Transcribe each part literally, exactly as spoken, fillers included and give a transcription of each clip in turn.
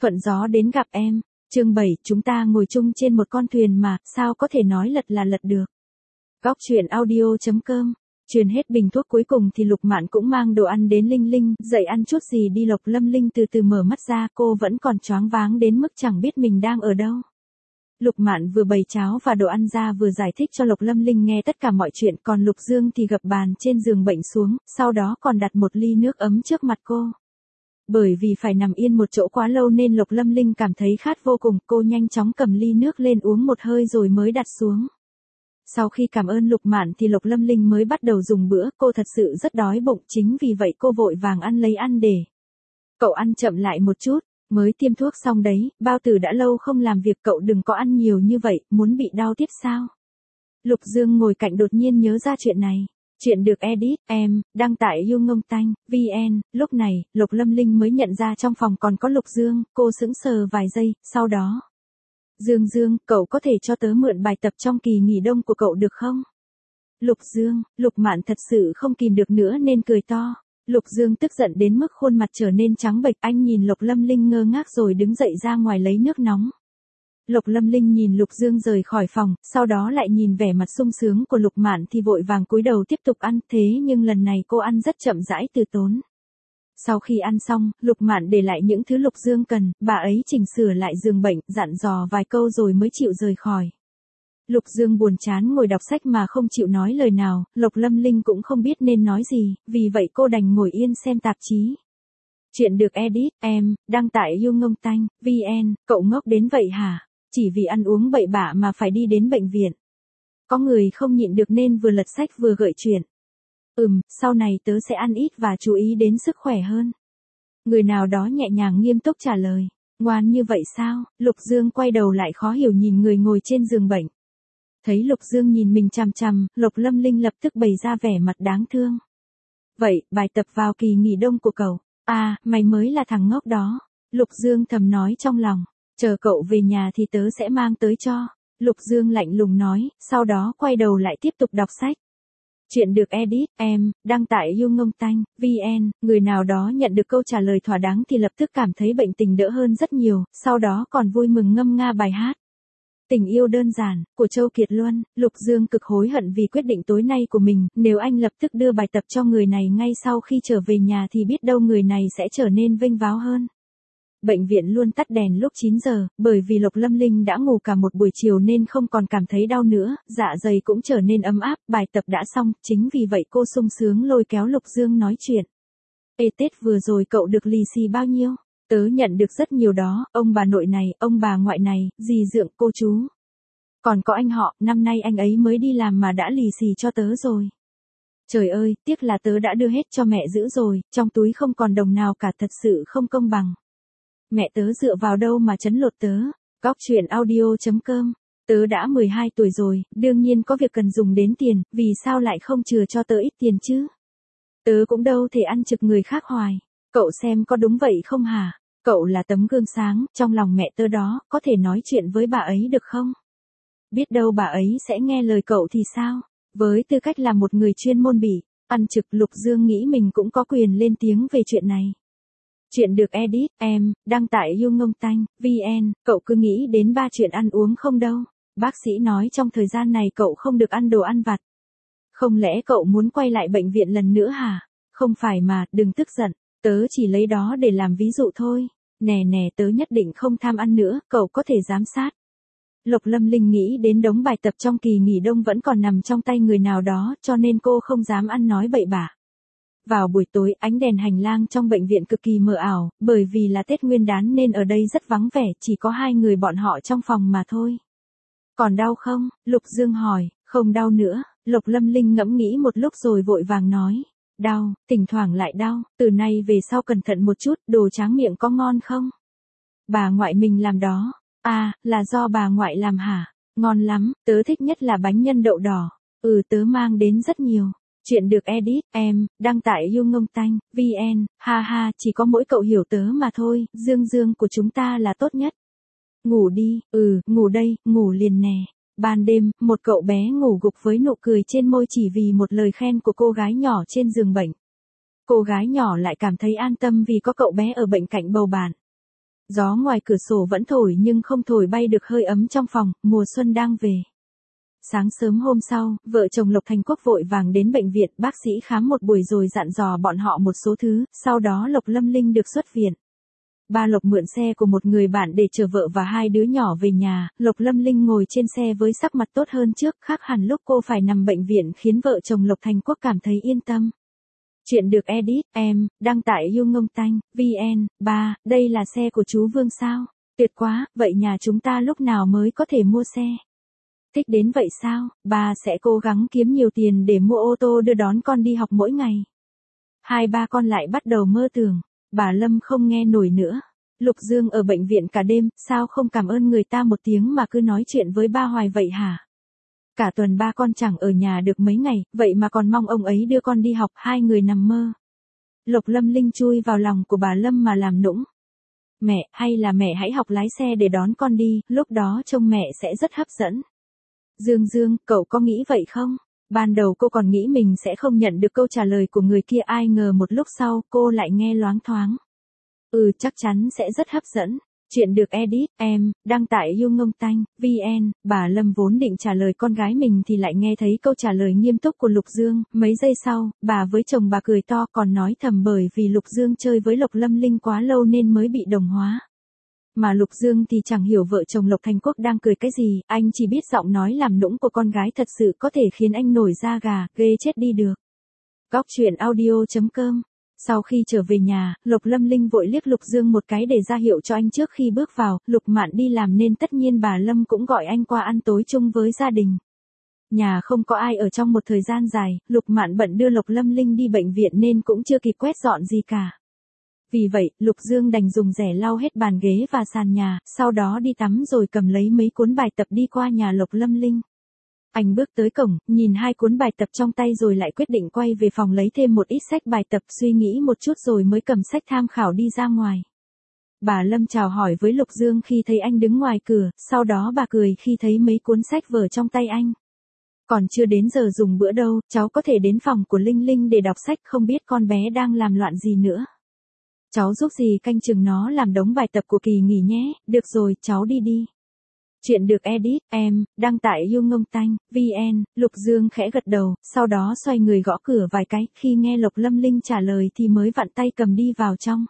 Thuận gió đến gặp em. Chương bảy, chúng ta ngồi chung trên một con thuyền mà, sao có thể nói lật là lật được. Góc truyện audio.com. Truyền hết bình thuốc cuối cùng thì Lục Mạn cũng mang đồ ăn đến Linh Linh, dậy ăn chút gì đi. Lục Lâm Linh từ từ mở mắt ra, cô vẫn còn choáng váng đến mức chẳng biết mình đang ở đâu. Lục Mạn vừa bày cháo và đồ ăn ra vừa giải thích cho Lục Lâm Linh nghe tất cả mọi chuyện, còn Lục Dương thì gập bàn trên giường bệnh xuống, sau đó còn đặt một ly nước ấm trước mặt cô. Bởi vì phải nằm yên một chỗ quá lâu nên Lục Lâm Linh cảm thấy khát vô cùng, cô nhanh chóng cầm ly nước lên uống một hơi rồi mới đặt xuống. Sau khi cảm ơn Lục Mạn thì Lục Lâm Linh mới bắt đầu dùng bữa, cô thật sự rất đói bụng, chính vì vậy cô vội vàng ăn lấy ăn để. Cậu ăn chậm lại một chút, mới tiêm thuốc xong đấy, bao tử đã lâu không làm việc, cậu đừng có ăn nhiều như vậy, muốn bị đau tiếp sao? Lục Dương ngồi cạnh đột nhiên nhớ ra chuyện này. Chuyện được edit, em, đăng tải YouNgongTanh, vn, lúc này, Lục Lâm Linh mới nhận ra trong phòng còn có Lục Dương, cô sững sờ vài giây, sau đó. Dương Dương, cậu có thể cho tớ mượn bài tập trong kỳ nghỉ đông của cậu được không? Lục Dương, Lục Mạn thật sự không kìm được nữa nên cười to. Lục Dương tức giận đến mức khuôn mặt trở nên trắng bệch, anh nhìn Lục Lâm Linh ngơ ngác rồi đứng dậy ra ngoài lấy nước nóng. Lục Lâm Linh nhìn Lục Dương rời khỏi phòng, sau đó lại nhìn vẻ mặt sung sướng của Lục Mạn thì vội vàng cúi đầu tiếp tục ăn, thế nhưng lần này cô ăn rất chậm rãi từ tốn. Sau khi ăn xong, Lục Mạn để lại những thứ Lục Dương cần, bà ấy chỉnh sửa lại giường bệnh, dặn dò vài câu rồi mới chịu rời khỏi. Lục Dương buồn chán ngồi đọc sách mà không chịu nói lời nào, Lục Lâm Linh cũng không biết nên nói gì, vì vậy cô đành ngồi yên xem tạp chí. Chuyện được edit, em, đăng tải YouNgongTanh, vn, cậu ngốc đến vậy hả? Chỉ vì ăn uống bậy bạ mà phải đi đến bệnh viện. Có người không nhịn được nên vừa lật sách vừa gợi chuyện. Ừm, sau này tớ sẽ ăn ít và chú ý đến sức khỏe hơn. Người nào đó nhẹ nhàng nghiêm túc trả lời. Ngoan như vậy sao? Lục Dương quay đầu lại khó hiểu nhìn người ngồi trên giường bệnh. Thấy Lục Dương nhìn mình chằm chằm, Lục Lâm Linh lập tức bày ra vẻ mặt đáng thương. Vậy, bài tập vào kỳ nghỉ đông của cậu. À, mày mới là thằng ngốc đó. Lục Dương thầm nói trong lòng. Chờ cậu về nhà thì tớ sẽ mang tới cho. Lục Dương lạnh lùng nói, sau đó quay đầu lại tiếp tục đọc sách. Chuyện được edit, em, đăng tải YouNgongTanh, vn, người nào đó nhận được câu trả lời thỏa đáng thì lập tức cảm thấy bệnh tình đỡ hơn rất nhiều, sau đó còn vui mừng ngâm nga bài hát. Tình yêu đơn giản, của Châu Kiệt Luân. Lục Dương cực hối hận vì quyết định tối nay của mình, nếu anh lập tức đưa bài tập cho người này ngay sau khi trở về nhà thì biết đâu người này sẽ trở nên vênh váo hơn. Bệnh viện luôn tắt đèn lúc chín giờ, bởi vì Lục Lâm Linh đã ngủ cả một buổi chiều nên không còn cảm thấy đau nữa, dạ dày cũng trở nên ấm áp, bài tập đã xong, chính vì vậy cô sung sướng lôi kéo Lục Dương nói chuyện. Ê Tết vừa rồi cậu được lì xì bao nhiêu? Tớ nhận được rất nhiều đó, ông bà nội này, ông bà ngoại này, dì dượng, cô chú. Còn có anh họ, năm nay anh ấy mới đi làm mà đã lì xì cho tớ rồi. Trời ơi, tiếc là tớ đã đưa hết cho mẹ giữ rồi, trong túi không còn đồng nào cả, thật sự không công bằng. Mẹ tớ dựa vào đâu mà trấn lột tớ. Góc truyện audio.com. Tớ đã mười hai tuổi rồi, đương nhiên có việc cần dùng đến tiền, vì sao lại không chừa cho tớ ít tiền chứ? Tớ cũng đâu thể ăn trực người khác hoài. Cậu xem có đúng vậy không hả? Cậu là tấm gương sáng, trong lòng mẹ tớ đó, có thể nói chuyện với bà ấy được không? Biết đâu bà ấy sẽ nghe lời cậu thì sao? Với tư cách là một người chuyên môn bỉ, ăn trực, Lục Dương nghĩ mình cũng có quyền lên tiếng về chuyện này. Chuyện được edit, em, đăng tải YouNgongTanh, vn, cậu cứ nghĩ đến ba chuyện ăn uống không đâu. Bác sĩ nói trong thời gian này cậu không được ăn đồ ăn vặt. Không lẽ cậu muốn quay lại bệnh viện lần nữa hả? Không phải mà, đừng tức giận, tớ chỉ lấy đó để làm ví dụ thôi. Nè nè, tớ nhất định không tham ăn nữa, cậu có thể giám sát. Lục Lâm Linh nghĩ đến đống bài tập trong kỳ nghỉ đông vẫn còn nằm trong tay người nào đó, cho nên cô không dám ăn nói bậy bạ. Vào buổi tối, ánh đèn hành lang trong bệnh viện cực kỳ mờ ảo, bởi vì là Tết Nguyên đán nên ở đây rất vắng vẻ, chỉ có hai người bọn họ trong phòng mà thôi. Còn đau không? Lục Dương hỏi. Không đau nữa. Lục Lâm Linh ngẫm nghĩ một lúc rồi vội vàng nói. Đau, thỉnh thoảng lại đau, từ nay về sau cẩn thận một chút, đồ tráng miệng có ngon không? Bà ngoại mình làm đó. À, là do bà ngoại làm hả? Ngon lắm, tớ thích nhất là bánh nhân đậu đỏ. Ừ, tớ mang đến rất nhiều. Chuyện được edit, em, đăng tải YouNgongTanh, vn, ha ha, chỉ có mỗi cậu hiểu tớ mà thôi, Dương Dương của chúng ta là tốt nhất. Ngủ đi, ừ, ngủ đây, ngủ liền nè. Ban đêm, một cậu bé ngủ gục với nụ cười trên môi chỉ vì một lời khen của cô gái nhỏ trên giường bệnh. Cô gái nhỏ lại cảm thấy an tâm vì có cậu bé ở bên cạnh bầu bạn. Gió ngoài cửa sổ vẫn thổi nhưng không thổi bay được hơi ấm trong phòng, mùa xuân đang về. Sáng sớm hôm sau, vợ chồng Lộc Thành Quốc vội vàng đến bệnh viện, bác sĩ khám một buổi rồi dặn dò bọn họ một số thứ, sau đó Lộc Lâm Linh được xuất viện. Ba Lộc mượn xe của một người bạn để chở vợ và hai đứa nhỏ về nhà, Lộc Lâm Linh ngồi trên xe với sắc mặt tốt hơn trước, khác hẳn lúc cô phải nằm bệnh viện khiến vợ chồng Lộc Thành Quốc cảm thấy yên tâm. Chuyện được edit, em, đăng tải yêu ngông tanh, vn, ba, đây là xe của chú Vương sao? Tuyệt quá, vậy nhà chúng ta lúc nào mới có thể mua xe? Thích đến vậy sao? Ba sẽ cố gắng kiếm nhiều tiền để mua ô tô đưa đón con đi học mỗi ngày. Hai ba con lại bắt đầu mơ tưởng. Bà Lâm không nghe nổi nữa. Lục Dương ở bệnh viện cả đêm, sao không cảm ơn người ta một tiếng mà cứ nói chuyện với ba hoài vậy hả? Cả tuần ba con chẳng ở nhà được mấy ngày, vậy mà còn mong ông ấy đưa con đi học, hai người nằm mơ. Lộc Lâm Linh chui vào lòng của bà Lâm mà làm nũng. Mẹ, hay là mẹ hãy học lái xe để đón con đi, lúc đó trông mẹ sẽ rất hấp dẫn. Dương Dương, cậu có nghĩ vậy không? Ban đầu cô còn nghĩ mình sẽ không nhận được câu trả lời của người kia, ai ngờ một lúc sau cô lại nghe loáng thoáng. Ừ, chắc chắn sẽ rất hấp dẫn. Chuyện được edit, em, đăng tải yêu ngông tanh, vn, bà Lâm vốn định trả lời con gái mình thì lại nghe thấy câu trả lời nghiêm túc của Lục Dương, mấy giây sau, bà với chồng bà cười to còn nói thầm bởi vì Lục Dương chơi với Lộc Lâm Linh quá lâu nên mới bị đồng hóa. Mà Lục Dương thì chẳng hiểu vợ chồng Lộc Thành Quốc đang cười cái gì, anh chỉ biết giọng nói làm nũng của con gái thật sự có thể khiến anh nổi da gà, ghê chết đi được. Góc truyện audio chấm com. Sau khi trở về nhà, Lộc Lâm Linh vội liếc Lục Dương một cái để ra hiệu cho anh trước khi bước vào, Lục Mạn đi làm nên tất nhiên bà Lâm cũng gọi anh qua ăn tối chung với gia đình. Nhà không có ai ở trong một thời gian dài, Lục Mạn bận đưa Lộc Lâm Linh đi bệnh viện nên cũng chưa kịp quét dọn gì cả. Vì vậy, Lục Dương đành dùng rẻ lau hết bàn ghế và sàn nhà, sau đó đi tắm rồi cầm lấy mấy cuốn bài tập đi qua nhà Lộc Lâm Linh. Anh bước tới cổng, nhìn hai cuốn bài tập trong tay rồi lại quyết định quay về phòng lấy thêm một ít sách bài tập, suy nghĩ một chút rồi mới cầm sách tham khảo đi ra ngoài. Bà Lâm chào hỏi với Lục Dương khi thấy anh đứng ngoài cửa, sau đó bà cười khi thấy mấy cuốn sách vở trong tay anh. Còn chưa đến giờ dùng bữa đâu, cháu có thể đến phòng của Linh Linh để đọc sách, không biết con bé đang làm loạn gì nữa. Cháu giúp gì canh chừng nó làm đống bài tập của kỳ nghỉ nhé, được rồi, cháu đi đi. Chuyện được edit, em, đăng tải yêu ngông tanh, vn, Lục Dương khẽ gật đầu, sau đó xoay người gõ cửa vài cái, khi nghe Lộc Lâm Linh trả lời thì mới vặn tay cầm đi vào trong.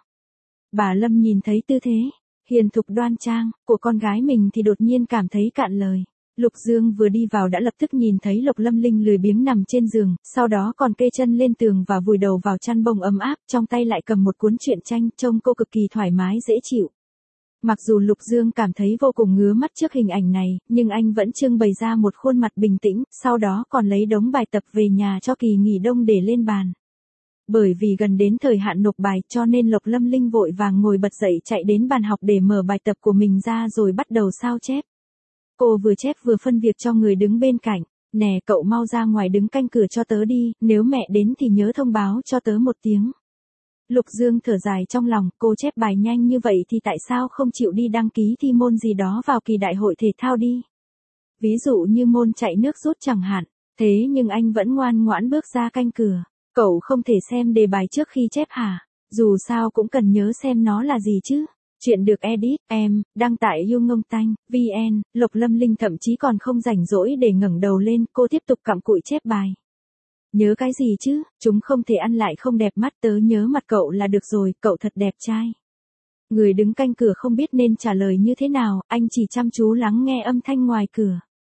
Bà Lâm nhìn thấy tư thế, hiền thục đoan trang, của con gái mình thì đột nhiên cảm thấy cạn lời. Lục Dương vừa đi vào đã lập tức nhìn thấy Lộc Lâm Linh lười biếng nằm trên giường, sau đó còn kê chân lên tường và vùi đầu vào chăn bông ấm áp, trong tay lại cầm một cuốn truyện tranh, trông cô cực kỳ thoải mái dễ chịu. Mặc dù Lục Dương cảm thấy vô cùng ngứa mắt trước hình ảnh này, nhưng anh vẫn trưng bày ra một khuôn mặt bình tĩnh, sau đó còn lấy đống bài tập về nhà cho kỳ nghỉ đông để lên bàn. Bởi vì gần đến thời hạn nộp bài cho nên Lộc Lâm Linh vội vàng ngồi bật dậy chạy đến bàn học để mở bài tập của mình ra rồi bắt đầu sao chép. Cô vừa chép vừa phân việc cho người đứng bên cạnh, nè cậu mau ra ngoài đứng canh cửa cho tớ đi, nếu mẹ đến thì nhớ thông báo cho tớ một tiếng. Lục Dương thở dài trong lòng, cô chép bài nhanh như vậy thì tại sao không chịu đi đăng ký thi môn gì đó vào kỳ đại hội thể thao đi. Ví dụ như môn chạy nước rút chẳng hạn, thế nhưng anh vẫn ngoan ngoãn bước ra canh cửa. Cậu không thể xem đề bài trước khi chép hả? Dù sao cũng cần nhớ xem nó là gì chứ. Chuyện được edit, em, đăng tải yêu ngông tanh, vn, Lộc Lâm Linh thậm chí còn không rảnh rỗi để ngẩng đầu lên, cô tiếp tục cặm cụi chép bài. Nhớ cái gì chứ, chúng không thể ăn lại không đẹp mắt, tớ nhớ mặt cậu là được rồi, cậu thật đẹp trai. Người đứng canh cửa không biết nên trả lời như thế nào, anh chỉ chăm chú lắng nghe âm thanh ngoài cửa.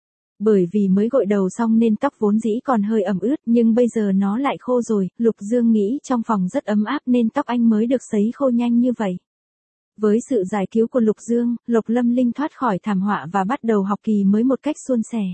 Bởi vì mới gội đầu xong nên tóc vốn dĩ còn hơi ẩm ướt, nhưng bây giờ nó lại khô rồi, Lục Dương nghĩ trong phòng rất ấm áp nên tóc anh mới được sấy khô nhanh như vậy. Với sự giải cứu của Lục Dương, Lộc Lâm Linh thoát khỏi thảm họa và bắt đầu học kỳ mới một cách suôn sẻ.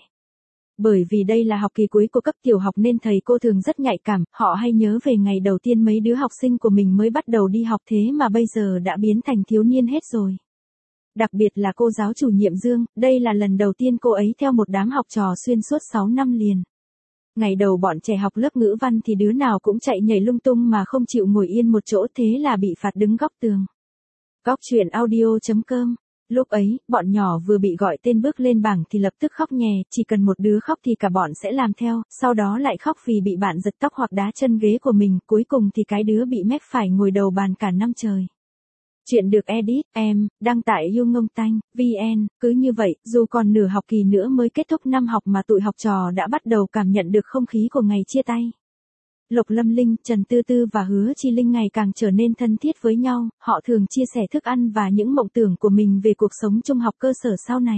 Bởi vì đây là học kỳ cuối của cấp tiểu học nên thầy cô thường rất nhạy cảm, họ hay nhớ về ngày đầu tiên mấy đứa học sinh của mình mới bắt đầu đi học thế mà bây giờ đã biến thành thiếu niên hết rồi. Đặc biệt là cô giáo chủ nhiệm Dương, đây là lần đầu tiên cô ấy theo một đám học trò xuyên suốt sáu năm liền. Ngày đầu bọn trẻ học lớp ngữ văn thì đứa nào cũng chạy nhảy lung tung mà không chịu ngồi yên một chỗ, thế là bị phạt đứng góc tường. Góc truyện audio chấm com. Lúc ấy, bọn nhỏ vừa bị gọi tên bước lên bảng thì lập tức khóc nhè, chỉ cần một đứa khóc thì cả bọn sẽ làm theo, sau đó lại khóc vì bị bạn giật tóc hoặc đá chân ghế của mình, cuối cùng thì cái đứa bị mép phải ngồi đầu bàn cả năm trời. Chuyện được edit, em, đăng tải yêu ngông tanh, vn, cứ như vậy, dù còn nửa học kỳ nữa mới kết thúc năm học mà tụi học trò đã bắt đầu cảm nhận được không khí của ngày chia tay. Lục Lâm Linh, Trần Tư Tư và Hứa Chi Linh ngày càng trở nên thân thiết với nhau, họ thường chia sẻ thức ăn và những mộng tưởng của mình về cuộc sống trung học cơ sở sau này.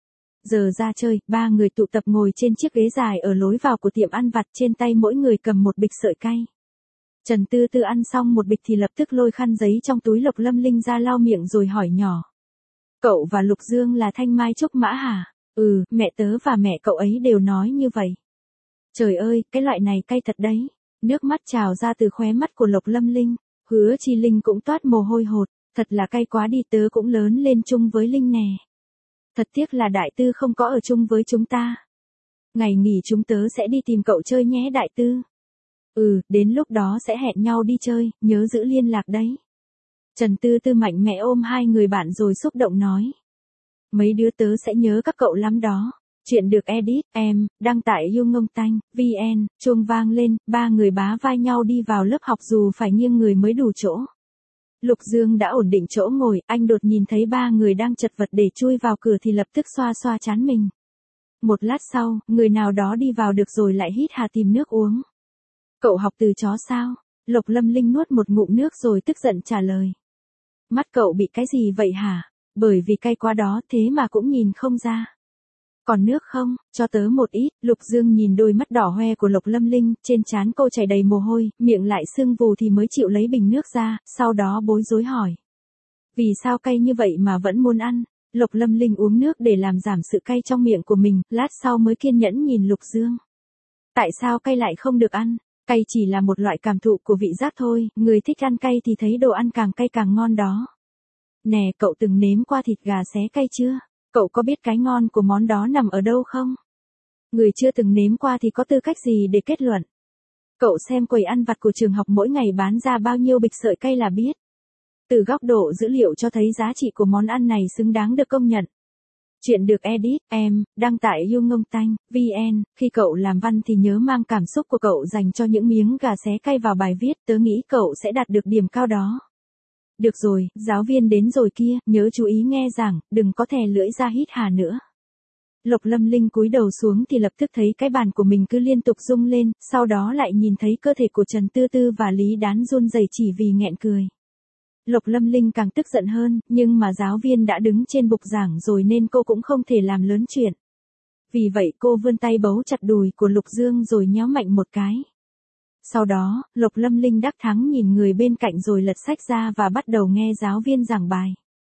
Giờ ra chơi, ba người tụ tập ngồi trên chiếc ghế dài ở lối vào của tiệm ăn vặt, trên tay mỗi người cầm một bịch sợi cay. Trần Tư Tư ăn xong một bịch thì lập tức lôi khăn giấy trong túi Lục Lâm Linh ra lau miệng rồi hỏi nhỏ. Cậu và Lục Dương là thanh mai trúc mã hả? Ừ, mẹ tớ và mẹ cậu ấy đều nói như vậy. Trời ơi, cái loại này cay thật đấy. Nước mắt trào ra từ khóe mắt của Lục Lâm Linh. Hứa Chi Linh cũng toát mồ hôi hột. Thật là cay quá đi, tớ cũng lớn lên chung với Linh nè. Thật tiếc là Đại Tư không có ở chung với chúng ta. Ngày nghỉ chúng tớ sẽ đi tìm cậu chơi nhé Đại Tư. Ừ, đến lúc đó sẽ hẹn nhau đi chơi, nhớ giữ liên lạc đấy. Trần Tư Tư mạnh mẽ ôm hai người bạn rồi xúc động nói. Mấy đứa tớ sẽ nhớ các cậu lắm đó. Chuyện được edit, em, đăng tải yêu ngông tanh, vn, chuông vang lên, ba người bá vai nhau đi vào lớp học dù phải nghiêng người mới đủ chỗ. Lục Dương đã ổn định chỗ ngồi, anh đột nhìn thấy ba người đang chật vật để chui vào cửa thì lập tức xoa xoa trán mình. Một lát sau, người nào đó đi vào được rồi lại hít hà tìm nước uống. Cậu học từ chó sao? Lục Lâm Linh nuốt một ngụm nước rồi tức giận trả lời. Mắt cậu bị cái gì vậy hả? Bởi vì cay quá đó thế mà cũng nhìn không ra. Còn nước không, cho tớ một ít. Lục Dương nhìn đôi mắt đỏ hoe của Lục Lâm Linh, trên trán cô chảy đầy mồ hôi, miệng lại sưng vù thì mới chịu lấy bình nước ra, sau đó bối rối hỏi. Vì sao cay như vậy mà vẫn muốn ăn? Lục Lâm Linh uống nước để làm giảm sự cay trong miệng của mình, lát sau mới kiên nhẫn nhìn Lục Dương. Tại sao cay lại không được ăn? Cay chỉ là một loại cảm thụ của vị giác thôi, người thích ăn cay thì thấy đồ ăn càng cay càng ngon đó. Nè, cậu từng nếm qua thịt gà xé cay chưa? Cậu có biết cái ngon của món đó nằm ở đâu không? Người chưa từng nếm qua thì có tư cách gì để kết luận? Cậu xem quầy ăn vặt của trường học mỗi ngày bán ra bao nhiêu bịch sợi cay là biết. Từ góc độ dữ liệu cho thấy giá trị của món ăn này xứng đáng được công nhận. Chuyện được edit, em, đăng tải yêu ngông tanh, vn, khi cậu làm văn thì nhớ mang cảm xúc của cậu dành cho những miếng gà xé cay vào bài viết, tớ nghĩ cậu sẽ đạt được điểm cao đó. Được rồi, giáo viên đến rồi kia, nhớ chú ý nghe giảng, đừng có thè lưỡi ra hít hà nữa. Lục Lâm Linh cúi đầu xuống thì lập tức thấy cái bàn của mình cứ liên tục rung lên, sau đó lại nhìn thấy cơ thể của Trần Tư Tư và Lý Đán run rẩy chỉ vì nghẹn cười. Lục Lâm Linh càng tức giận hơn, nhưng mà giáo viên đã đứng trên bục giảng rồi nên cô cũng không thể làm lớn chuyện. Vì vậy cô vươn tay bấu chặt đùi của Lục Dương rồi nhéo mạnh một cái. Sau đó, Lục Lâm Linh đắc thắng nhìn người bên cạnh rồi lật sách ra và bắt đầu nghe giáo viên giảng bài.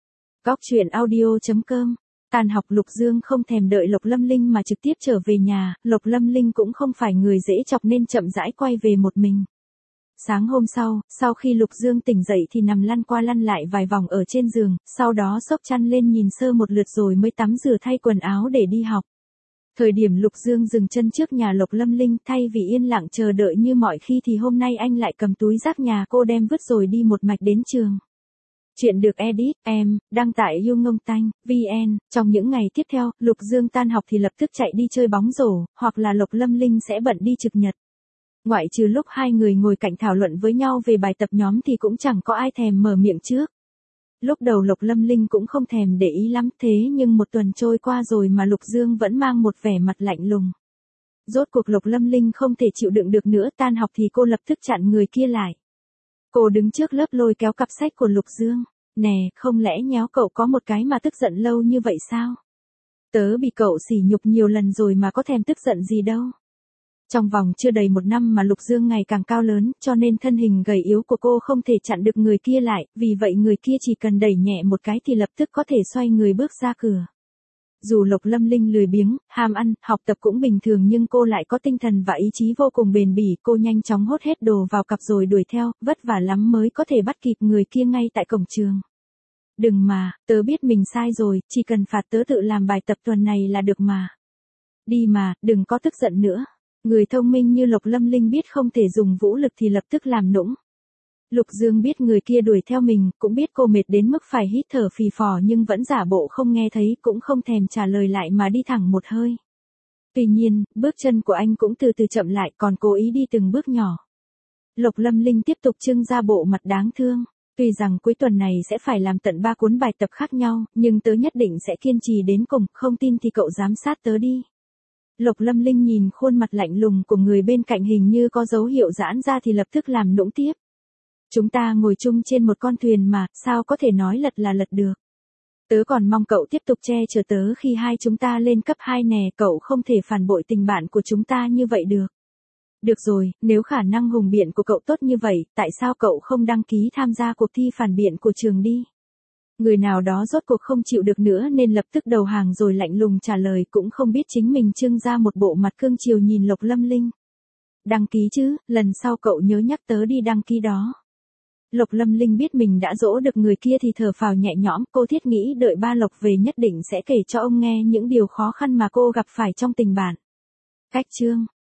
Góc truyện audio chấm com. Tàn học Lục Dương không thèm đợi Lục Lâm Linh mà trực tiếp trở về nhà, Lục Lâm Linh cũng không phải người dễ chọc nên chậm rãi quay về một mình. Sáng hôm sau, sau khi Lục Dương tỉnh dậy thì nằm lăn qua lăn lại vài vòng ở trên giường, sau đó xốc chăn lên nhìn sơ một lượt rồi mới tắm rửa thay quần áo để đi học. Thời điểm Lục Dương dừng chân trước nhà Lục Lâm Linh thay vì yên lặng chờ đợi như mọi khi thì hôm nay anh lại cầm túi rác nhà cô đem vứt rồi đi một mạch đến trường. Chuyện được edit, em, đăng tải yêu ngông tanh, vn, trong những ngày tiếp theo, Lục Dương tan học thì lập tức chạy đi chơi bóng rổ, hoặc là Lục Lâm Linh sẽ bận đi trực nhật. Ngoại trừ lúc hai người ngồi cạnh thảo luận với nhau về bài tập nhóm thì cũng chẳng có ai thèm mở miệng trước. Lúc đầu Lục Lâm Linh cũng không thèm để ý lắm thế nhưng một tuần trôi qua rồi mà Lục Dương vẫn mang một vẻ mặt lạnh lùng. Rốt cuộc Lục Lâm Linh không thể chịu đựng được nữa, tan học thì cô lập tức chặn người kia lại. Cô đứng trước lớp lôi kéo cặp sách của Lục Dương. Nè, không lẽ nhéo cậu có một cái mà tức giận lâu như vậy sao? Tớ bị cậu sỉ nhục nhiều lần rồi mà có thèm tức giận gì đâu. Trong vòng chưa đầy một năm mà Lục Dương ngày càng cao lớn, cho nên thân hình gầy yếu của cô không thể chặn được người kia lại, vì vậy người kia chỉ cần đẩy nhẹ một cái thì lập tức có thể xoay người bước ra cửa. Dù Lục Lâm Linh lười biếng, ham ăn, học tập cũng bình thường nhưng cô lại có tinh thần và ý chí vô cùng bền bỉ, cô nhanh chóng hốt hết đồ vào cặp rồi đuổi theo, vất vả lắm mới có thể bắt kịp người kia ngay tại cổng trường. Đừng mà, tớ biết mình sai rồi, chỉ cần phạt tớ tự làm bài tập tuần này là được mà. Đi mà, đừng có tức giận nữa. Người thông minh như Lục Lâm Linh biết không thể dùng vũ lực thì lập tức làm nũng. Lục Dương biết người kia đuổi theo mình, cũng biết cô mệt đến mức phải hít thở phì phò nhưng vẫn giả bộ không nghe thấy, cũng không thèm trả lời lại mà đi thẳng một hơi. Tuy nhiên, bước chân của anh cũng từ từ chậm lại, còn cố ý đi từng bước nhỏ. Lục Lâm Linh tiếp tục trưng ra bộ mặt đáng thương. Tuy rằng cuối tuần này sẽ phải làm tận ba cuốn bài tập khác nhau, nhưng tớ nhất định sẽ kiên trì đến cùng, không tin thì cậu giám sát tớ đi. Lục Lâm Linh nhìn khuôn mặt lạnh lùng của người bên cạnh hình như có dấu hiệu giãn ra thì lập tức làm nũng tiếp. Chúng ta ngồi chung trên một con thuyền mà, sao có thể nói lật là lật được. Tớ còn mong cậu tiếp tục che chở tớ khi hai chúng ta lên cấp hai nè, cậu không thể phản bội tình bạn của chúng ta như vậy được. Được rồi, nếu khả năng hùng biện của cậu tốt như vậy, tại sao cậu không đăng ký tham gia cuộc thi phản biện của trường đi? Người nào đó rốt cuộc không chịu được nữa nên lập tức đầu hàng rồi lạnh lùng trả lời, cũng không biết chính mình trưng ra một bộ mặt cương chiều nhìn Lục Lâm Linh. Đăng ký chứ, lần sau cậu nhớ nhắc tớ đi đăng ký đó. Lục Lâm Linh biết mình đã dỗ được người kia thì thở phào nhẹ nhõm, cô thiết nghĩ đợi ba Lộc về nhất định sẽ kể cho ông nghe những điều khó khăn mà cô gặp phải trong tình bạn. Cách chương